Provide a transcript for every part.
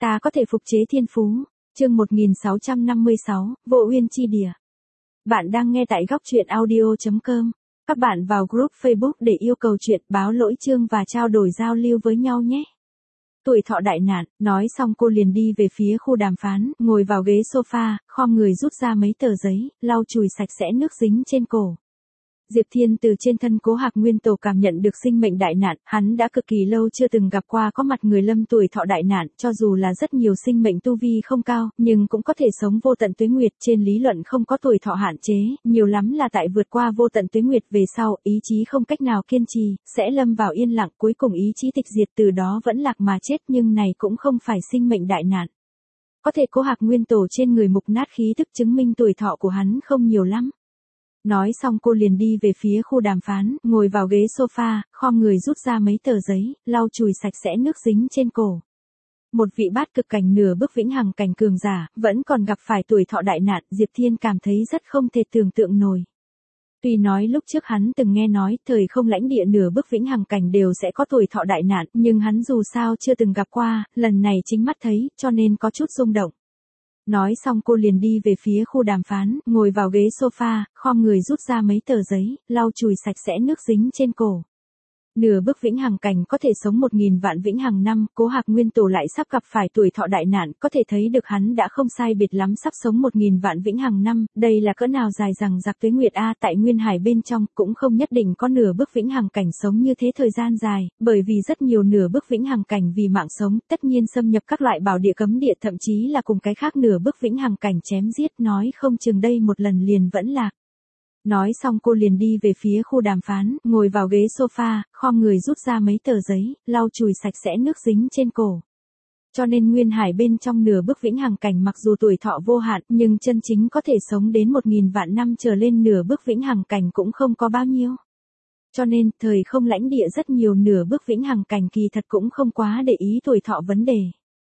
Ta có thể phục chế thiên phú. Chương 1656, Vô Uyên Chi Địa. Bạn đang nghe tại góc truyện audio.com. Các bạn vào group Facebook để yêu cầu chuyện, báo lỗi chương và trao đổi giao lưu với nhau nhé. Tuổi thọ đại nạn, nói xong cô liền đi về phía khu đàm phán, ngồi vào ghế sofa, khom người rút ra mấy tờ giấy, lau chùi sạch sẽ nước dính trên cổ. Diệp Thiên từ trên thân Cố Hạc Nguyên Tổ cảm nhận được sinh mệnh đại nạn, hắn đã cực kỳ lâu chưa từng gặp qua có mặt người lâm tuổi thọ đại nạn, cho dù là rất nhiều sinh mệnh tu vi không cao, nhưng cũng có thể sống vô tận tuế nguyệt, trên lý luận không có tuổi thọ hạn chế, nhiều lắm là tại vượt qua vô tận tuế nguyệt về sau, ý chí không cách nào kiên trì, sẽ lâm vào yên lặng, cuối cùng ý chí tịch diệt, từ đó vẫn lạc mà chết, nhưng này cũng không phải sinh mệnh đại nạn. Có thể Cố Hạc Nguyên Tổ trên người mục nát khí tức chứng minh tuổi thọ của hắn không nhiều lắm. Nói xong cô liền đi về phía khu đàm phán, ngồi vào ghế sofa, khom người rút ra mấy tờ giấy, lau chùi sạch sẽ nước dính trên cổ. Một vị bát cực cảnh nửa bước vĩnh hằng cảnh cường giả, vẫn còn gặp phải tuổi thọ đại nạn, Diệp Thiên cảm thấy rất không thể tưởng tượng nổi. Tuy nói lúc trước hắn từng nghe nói, thời không lãnh địa nửa bước vĩnh hằng cảnh đều sẽ có tuổi thọ đại nạn, nhưng hắn dù sao chưa từng gặp qua, lần này chính mắt thấy, cho nên có chút rung động. Nói xong cô liền đi về phía khu đàm phán, ngồi vào ghế sofa, khom người rút ra mấy tờ giấy, lau chùi sạch sẽ nước dính trên cổ. Nửa bước vĩnh hằng cảnh có thể sống 1000 vạn vĩnh hằng năm, Cố Hạc Nguyên Tổ lại sắp gặp phải tuổi thọ đại nạn, có thể thấy được hắn đã không sai biệt lắm sắp sống 1000 vạn vĩnh hằng năm, đây là cỡ nào dài dằng dặc tuế nguyệt a, tại nguyên hải bên trong cũng không nhất định có nửa bước vĩnh hằng cảnh sống như thế thời gian dài, bởi vì rất nhiều nửa bước vĩnh hằng cảnh vì mạng sống, tất nhiên xâm nhập các loại bảo địa cấm địa, thậm chí là cùng cái khác nửa bước vĩnh hằng cảnh chém giết, nói không chừng đây một lần liền vẫn lạc. Nói xong cô liền đi về phía khu đàm phán, ngồi vào ghế sofa, khom người rút ra mấy tờ giấy, lau chùi sạch sẽ nước dính trên cổ. Cho nên nguyên hải bên trong nửa bước vĩnh hằng cảnh mặc dù tuổi thọ vô hạn, nhưng chân chính có thể sống đến 1000 vạn năm trở lên nửa bước vĩnh hằng cảnh cũng không có bao nhiêu. Cho nên, thời không lãnh địa rất nhiều nửa bước vĩnh hằng cảnh kỳ thật cũng không quá để ý tuổi thọ vấn đề.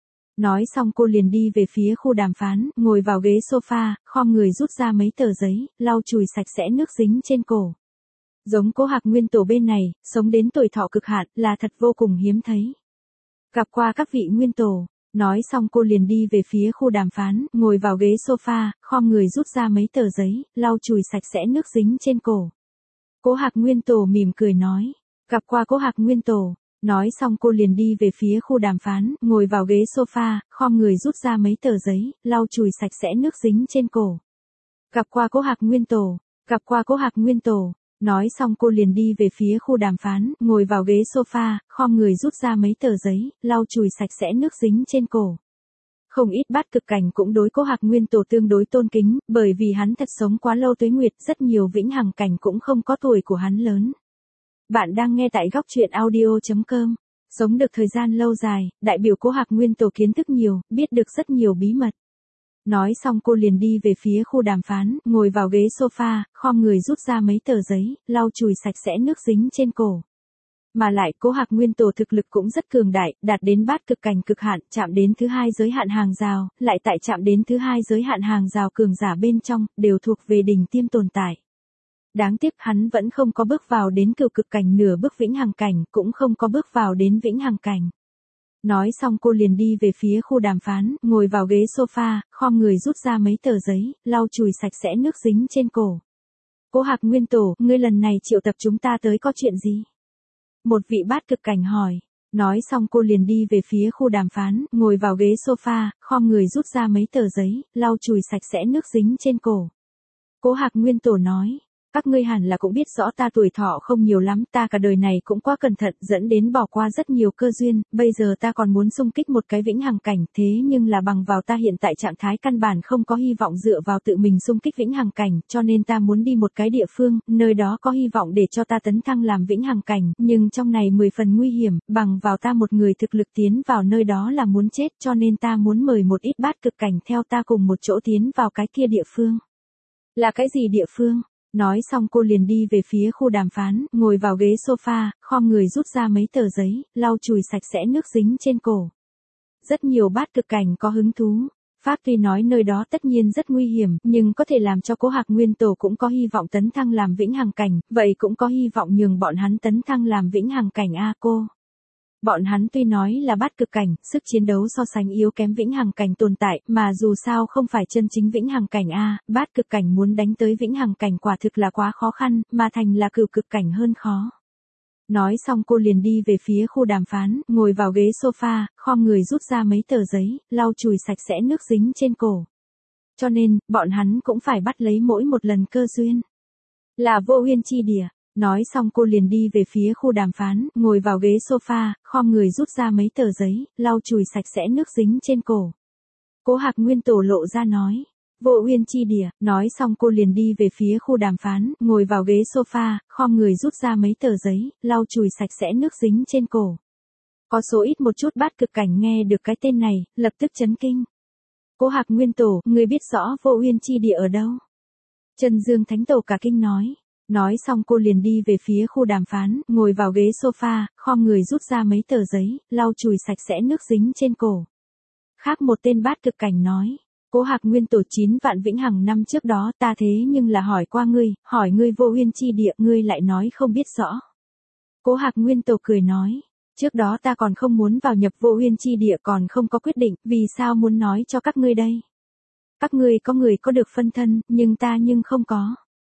Nói xong cô liền đi về phía khu đàm phán, ngồi vào ghế sofa, khom người rút ra mấy tờ giấy, lau chùi sạch sẽ nước dính trên cổ. Giống Cố Hạc Nguyên Tổ bên này, sống đến tuổi thọ cực hạn, là thật vô cùng hiếm thấy. Gặp qua các vị Nguyên Tổ, nói xong cô liền đi về phía khu đàm phán, ngồi vào ghế sofa, khom người rút ra mấy tờ giấy, lau chùi sạch sẽ nước dính trên cổ. Cố Hạc Nguyên Tổ mỉm cười nói, gặp qua Cố Hạc Nguyên Tổ. Nói xong cô liền đi về phía khu đàm phán, ngồi vào ghế sofa, khom người rút ra mấy tờ giấy, lau chùi sạch sẽ nước dính trên cổ. Gặp qua Cố Hạc Nguyên Tổ, gặp qua Cố Hạc Nguyên Tổ. Nói xong cô liền đi về phía khu đàm phán, ngồi vào ghế sofa, khom người rút ra mấy tờ giấy, lau chùi sạch sẽ nước dính trên cổ. Không ít bát cực cảnh cũng đối Cố Hạc Nguyên Tổ tương đối tôn kính, bởi vì hắn thật sống quá lâu tuế nguyệt, rất nhiều vĩnh hằng cảnh cũng không có tuổi của hắn lớn. Bạn đang nghe tại góc truyện audio.com. Sống được thời gian lâu dài, đại biểu Cố Hạc Nguyên Tổ kiến thức nhiều, biết được rất nhiều bí mật. Nói xong cô liền đi về phía khu đàm phán, ngồi vào ghế sofa, khom người rút ra mấy tờ giấy, lau chùi sạch sẽ nước dính trên cổ. Mà lại Cố Hạc Nguyên Tổ thực lực cũng rất cường đại, đạt đến bát cực cảnh cực hạn, chạm đến thứ 2 giới hạn hàng rào, lại tại chạm đến thứ 2 giới hạn hàng rào cường giả bên trong, đều thuộc về đỉnh tiêm tồn tại. Đáng tiếc hắn vẫn không có bước vào đến cửu cực cảnh nửa bước vĩnh hằng cảnh, cũng không có bước vào đến vĩnh hằng cảnh. Nói xong cô liền đi về phía khu đàm phán, ngồi vào ghế sofa, khom người rút ra mấy tờ giấy, lau chùi sạch sẽ nước dính trên cổ. Cố Hạc Nguyên Tổ, ngươi lần này triệu tập chúng ta tới có chuyện gì? Một vị bát cực cảnh hỏi. Nói xong cô liền đi về phía khu đàm phán, ngồi vào ghế sofa, khom người rút ra mấy tờ giấy, lau chùi sạch sẽ nước dính trên cổ. Cố Hạc Nguyên Tổ nói. Các ngươi hẳn là cũng biết rõ ta tuổi thọ không nhiều lắm, ta cả đời này cũng quá cẩn thận dẫn đến bỏ qua rất nhiều cơ duyên, bây giờ ta còn muốn xung kích một cái vĩnh hằng cảnh, thế nhưng là bằng vào ta hiện tại trạng thái căn bản không có hy vọng dựa vào tự mình xung kích vĩnh hằng cảnh, cho nên ta muốn đi một cái địa phương, nơi đó có hy vọng để cho ta tấn thăng làm vĩnh hằng cảnh, nhưng trong này 10 phần nguy hiểm, bằng vào ta một người thực lực tiến vào nơi đó là muốn chết, cho nên ta muốn mời một ít bát cực cảnh theo ta cùng một chỗ tiến vào cái kia địa phương. Là cái gì địa phương? Nói xong cô liền đi về phía khu đàm phán, ngồi vào ghế sofa, khom người rút ra mấy tờ giấy, lau chùi sạch sẽ nước dính trên cổ. Rất nhiều bát cực cảnh có hứng thú. Pháp tuy nói nơi đó tất nhiên rất nguy hiểm, nhưng có thể làm cho Cố Hạc Nguyên Tổ cũng có hy vọng tấn thăng làm vĩnh hằng cảnh, vậy cũng có hy vọng nhường bọn hắn tấn thăng làm vĩnh hằng cảnh a cô. Bọn hắn tuy nói là bát cực cảnh, sức chiến đấu so sánh yếu kém vĩnh hằng cảnh tồn tại, mà dù sao không phải chân chính vĩnh hằng cảnh a, bát cực cảnh muốn đánh tới vĩnh hằng cảnh quả thực là quá khó khăn, mà thành là cửu cực cảnh hơn khó. Nói xong cô liền đi về phía khu đàm phán, ngồi vào ghế sofa, khom người rút ra mấy tờ giấy, lau chùi sạch sẽ nước dính trên cổ. Cho nên, bọn hắn cũng phải bắt lấy mỗi một lần cơ duyên. Là Vô Uyên Chi Địa. Nói xong cô liền đi về phía khu đàm phán, ngồi vào ghế sofa, khom người rút ra mấy tờ giấy, lau chùi sạch sẽ nước dính trên cổ. Cố Hạc Nguyên Tổ lộ ra nói. Vô Uyên Chi Địa. Nói xong cô liền đi về phía khu đàm phán, ngồi vào ghế sofa, khom người rút ra mấy tờ giấy, lau chùi sạch sẽ nước dính trên cổ. Có số ít một chút bát cực cảnh nghe được cái tên này, lập tức chấn kinh. Cố Hạc Nguyên Tổ, người biết rõ Vô Uyên Chi Địa ở đâu? Chân Dương Thánh Tổ cả kinh nói. Nói xong cô liền đi về phía khu đàm phán, ngồi vào ghế sofa, khom người rút ra mấy tờ giấy, lau chùi sạch sẽ nước dính trên cổ. Khác một tên bát cực cảnh nói. Cố Hạc Nguyên Tổ 9 vạn vĩnh hằng năm trước đó ta thế nhưng là hỏi qua ngươi, hỏi ngươi Vô Uyên Chi Địa ngươi lại nói không biết rõ. Cố Hạc Nguyên Tổ cười nói. Trước đó ta còn không muốn vào nhập Vô Uyên Chi Địa còn không có quyết định, vì sao muốn nói cho các ngươi đây? Các ngươi có người có được phân thân, nhưng ta nhưng không có.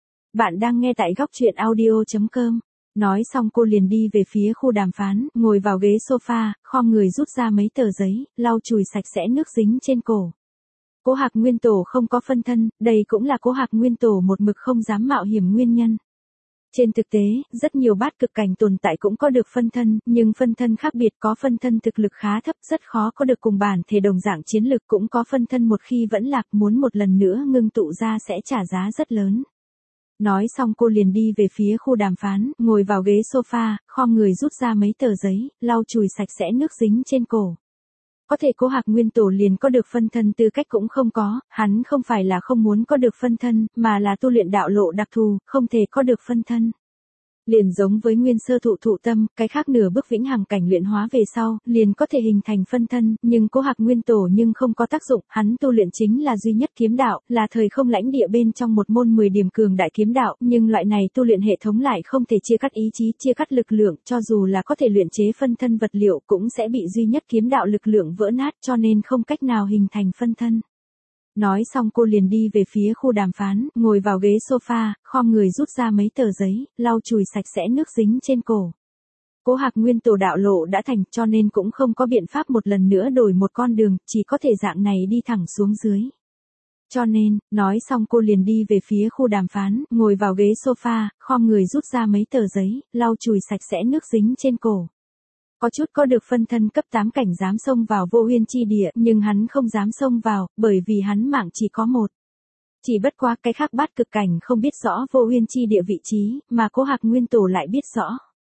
Bạn đang nghe tại góc truyện audio.com. Nói xong cô liền đi về phía khu đàm phán, ngồi vào ghế sofa, khom người rút ra mấy tờ giấy, lau chùi sạch sẽ nước dính trên cổ. Cố Hạc Nguyên Tổ không có phân thân, đây cũng là Cố Hạc Nguyên Tổ một mực không dám mạo hiểm nguyên nhân. Trên thực tế, rất nhiều bát cực cảnh tồn tại cũng có được phân thân, nhưng phân thân khác biệt, có phân thân thực lực khá thấp rất khó có được cùng bản thể đồng dạng chiến lực, cũng có phân thân một khi vẫn lạc muốn một lần nữa ngưng tụ ra sẽ trả giá rất lớn. Nói xong cô liền đi về phía khu đàm phán, ngồi vào ghế sofa, khom người rút ra mấy tờ giấy, lau chùi sạch sẽ nước dính trên cổ. Có thể Cố Hạc Nguyên Tổ liền có được phân thân tư cách cũng không có, hắn không phải là không muốn có được phân thân, mà là tu luyện đạo lộ đặc thù, không thể có được phân thân. Liền giống với nguyên sơ thụ thụ tâm, cái khác nửa bước vĩnh hằng cảnh luyện hóa về sau, liền có thể hình thành phân thân, nhưng Cố Hạc Nguyên Tổ nhưng không có tác dụng, hắn tu luyện chính là duy nhất kiếm đạo, là thời không lãnh địa bên trong một môn 10 điểm cường đại kiếm đạo, nhưng loại này tu luyện hệ thống lại không thể chia cắt ý chí, chia cắt lực lượng, cho dù là có thể luyện chế phân thân vật liệu cũng sẽ bị duy nhất kiếm đạo lực lượng vỡ nát, cho nên không cách nào hình thành phân thân. Nói xong cô liền đi về phía khu đàm phán, ngồi vào ghế sofa, khom người rút ra mấy tờ giấy, lau chùi sạch sẽ nước dính trên cổ. Cố Hạc Nguyên Tổ đạo lộ đã thành cho nên cũng không có biện pháp một lần nữa đổi một con đường, chỉ có thể dạng này đi thẳng xuống dưới. Cho nên, nói xong cô liền đi về phía khu đàm phán, ngồi vào ghế sofa, khom người rút ra mấy tờ giấy, lau chùi sạch sẽ nước dính trên cổ. Có chút có được phân thân cấp 8 cảnh dám xông vào Vô Uyên Chi Địa, nhưng hắn không dám xông vào, bởi vì hắn mạng chỉ có một. Chỉ bất quá cái khác bát cực cảnh không biết rõ Vô Uyên Chi Địa vị trí, mà Cố Hạc Nguyên Tổ lại biết rõ.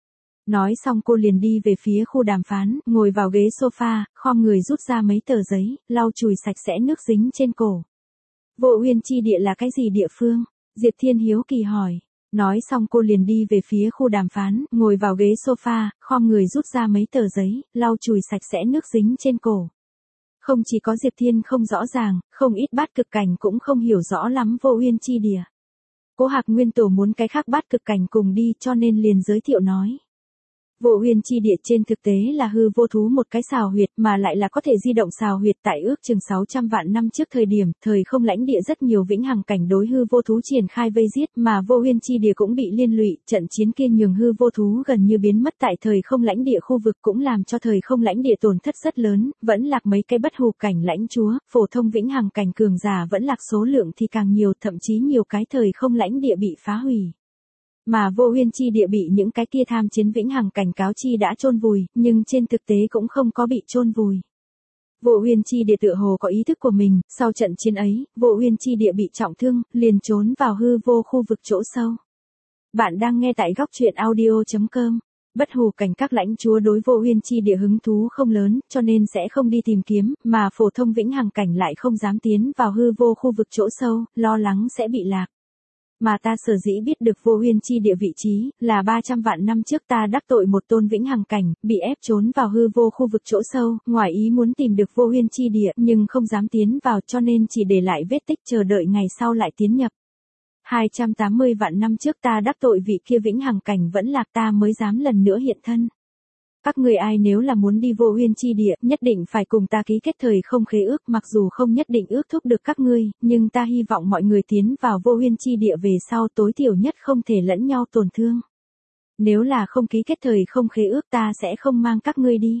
Nói xong cô liền đi về phía khu đàm phán, ngồi vào ghế sofa, khom người rút ra mấy tờ giấy, lau chùi sạch sẽ nước dính trên cổ. Vô Uyên Chi Địa là cái gì địa phương? Diệp Thiên hiếu kỳ hỏi. Nói xong cô liền đi về phía khu đàm phán, ngồi vào ghế sofa, khom người rút ra mấy tờ giấy, lau chùi sạch sẽ nước dính trên cổ. Không chỉ có Diệp Thiên không rõ ràng, không ít bát cực cảnh cũng không hiểu rõ lắm Vô Uyên Chi Địa. Cố Hạc Nguyên Tổ muốn cái khác bát cực cảnh cùng đi cho nên liền giới thiệu nói. Vô Uyên Chi Địa trên thực tế là hư vô thú một cái xào huyệt mà lại là có thể di động xào huyệt tại ước chừng 600 vạn năm trước thời điểm, thời không lãnh địa rất nhiều vĩnh hằng cảnh đối hư vô thú triển khai vây giết mà Vô Uyên Chi Địa cũng bị liên lụy, trận chiến kia nhường hư vô thú gần như biến mất tại thời không lãnh địa khu vực cũng làm cho thời không lãnh địa tổn thất rất lớn, vẫn lạc mấy cái bất hủ cảnh lãnh chúa, phổ thông vĩnh hằng cảnh cường giả vẫn lạc số lượng thì càng nhiều, thậm chí nhiều cái thời không lãnh địa bị phá hủy. Mà Vô Uyên Chi Địa bị những cái kia tham chiến vĩnh hằng cảnh cáo chi đã chôn vùi, nhưng trên thực tế cũng không có bị chôn vùi. Vô Uyên Chi Địa tựa hồ có ý thức của mình, sau trận chiến ấy, Vô Uyên Chi Địa bị trọng thương, liền trốn vào hư vô khu vực chỗ sâu. Bạn đang nghe tại góc truyện audio.com. Bất hủ cảnh các lãnh chúa đối Vô Uyên Chi Địa hứng thú không lớn, cho nên sẽ không đi tìm kiếm, mà phổ thông vĩnh hằng cảnh lại không dám tiến vào hư vô khu vực chỗ sâu, lo lắng sẽ bị lạc. Mà ta sở dĩ biết được Vô Uyên Chi Địa vị trí, là 300 vạn năm trước ta đắc tội một tôn vĩnh hằng cảnh, bị ép trốn vào hư vô khu vực chỗ sâu, ngoài ý muốn tìm được Vô Uyên Chi Địa, nhưng không dám tiến vào cho nên chỉ để lại vết tích chờ đợi ngày sau lại tiến nhập. 280 vạn năm trước ta đắc tội vị kia vĩnh hằng cảnh vẫn lạc ta mới dám lần nữa hiện thân. Các ngươi ai nếu là muốn đi Vô Uyên Chi Địa, nhất định phải cùng ta ký kết thời không khế ước, mặc dù không nhất định ước thúc được các ngươi, nhưng ta hy vọng mọi người tiến vào Vô Uyên Chi Địa về sau tối thiểu nhất không thể lẫn nhau tổn thương. Nếu là không ký kết thời không khế ước ta sẽ không mang các ngươi đi.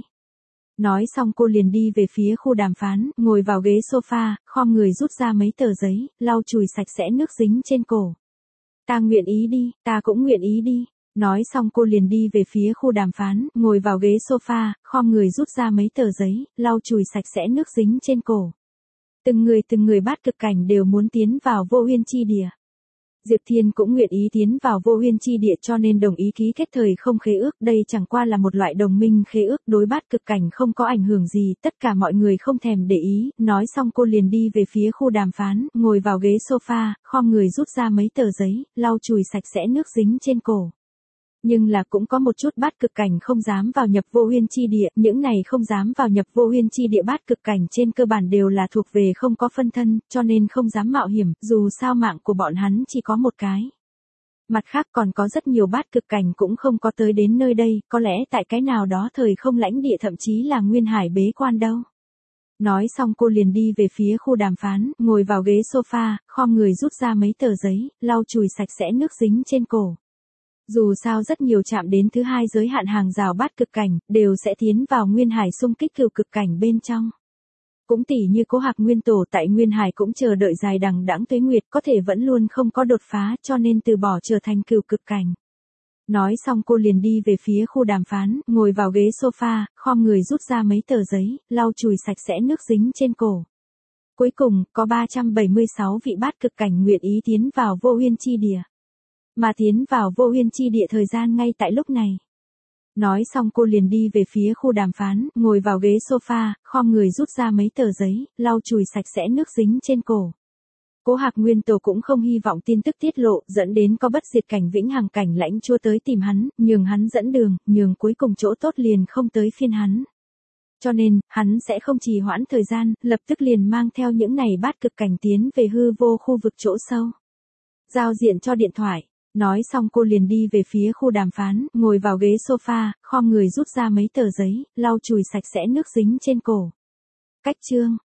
Nói xong cô liền đi về phía khu đàm phán, ngồi vào ghế sofa, khom người rút ra mấy tờ giấy, lau chùi sạch sẽ nước dính trên cổ. Ta nguyện ý đi, ta cũng nguyện ý đi. Nói xong cô liền đi về phía khu đàm phán, ngồi vào ghế sofa, khom người rút ra mấy tờ giấy, lau chùi sạch sẽ nước dính trên cổ. Từng người bát cực cảnh đều muốn tiến vào Vô Uyên Chi Địa. Diệp Thiên cũng nguyện ý tiến vào Vô Uyên Chi Địa cho nên đồng ý ký kết thời không khế ước, đây chẳng qua là một loại đồng minh khế ước, đối bát cực cảnh không có ảnh hưởng gì, tất cả mọi người không thèm để ý. Nói xong cô liền đi về phía khu đàm phán, ngồi vào ghế sofa, khom người rút ra mấy tờ giấy, lau chùi sạch sẽ nước dính trên cổ. Nhưng là cũng có một chút bát cực cảnh không dám vào nhập Vô Uyên Chi Địa, những này không dám vào nhập Vô Uyên Chi Địa bát cực cảnh trên cơ bản đều là thuộc về không có phân thân, cho nên không dám mạo hiểm, dù sao mạng của bọn hắn chỉ có một cái. Mặt khác còn có rất nhiều bát cực cảnh cũng không có tới đến nơi đây, có lẽ tại cái nào đó thời không lãnh địa thậm chí là nguyên hải bế quan đâu. Nói xong cô liền đi về phía khu đàm phán, ngồi vào ghế sofa, khom người rút ra mấy tờ giấy, lau chùi sạch sẽ nước dính trên cổ. Dù sao rất nhiều chạm đến thứ hai giới hạn hàng rào bát cực cảnh, đều sẽ tiến vào nguyên hải xung kích cửu cực cảnh bên trong. Cũng tỉ như Cố Hạc Nguyên Tổ tại nguyên hải cũng chờ đợi dài đằng đẵng tuế nguyệt, có thể vẫn luôn không có đột phá cho nên từ bỏ trở thành cửu cực cảnh. Nói xong cô liền đi về phía khu đàm phán, ngồi vào ghế sofa, khom người rút ra mấy tờ giấy, lau chùi sạch sẽ nước dính trên cổ. Cuối cùng, có 376 vị bát cực cảnh nguyện ý tiến vào Vô Uyên Chi Địa. Mà tiến vào Vô Uyên Chi Địa thời gian ngay tại lúc này. Nói xong cô liền đi về phía khu đàm phán, ngồi vào ghế sofa, khom người rút ra mấy tờ giấy, lau chùi sạch sẽ nước dính trên cổ. Cố Hạc Nguyên Tổ cũng không hy vọng tin tức tiết lộ, dẫn đến có bất diệt cảnh vĩnh hằng cảnh lãnh chúa tới tìm hắn, nhường hắn dẫn đường, nhường cuối cùng chỗ tốt liền không tới phiên hắn. Cho nên, hắn sẽ không trì hoãn thời gian, lập tức liền mang theo những này bát cực cảnh tiến về hư vô khu vực chỗ sâu. Giao diện cho điện thoại. Nói xong cô liền đi về phía khu đàm phán, ngồi vào ghế sofa, khom người rút ra mấy tờ giấy, lau chùi sạch sẽ nước dính trên cổ. Cách chương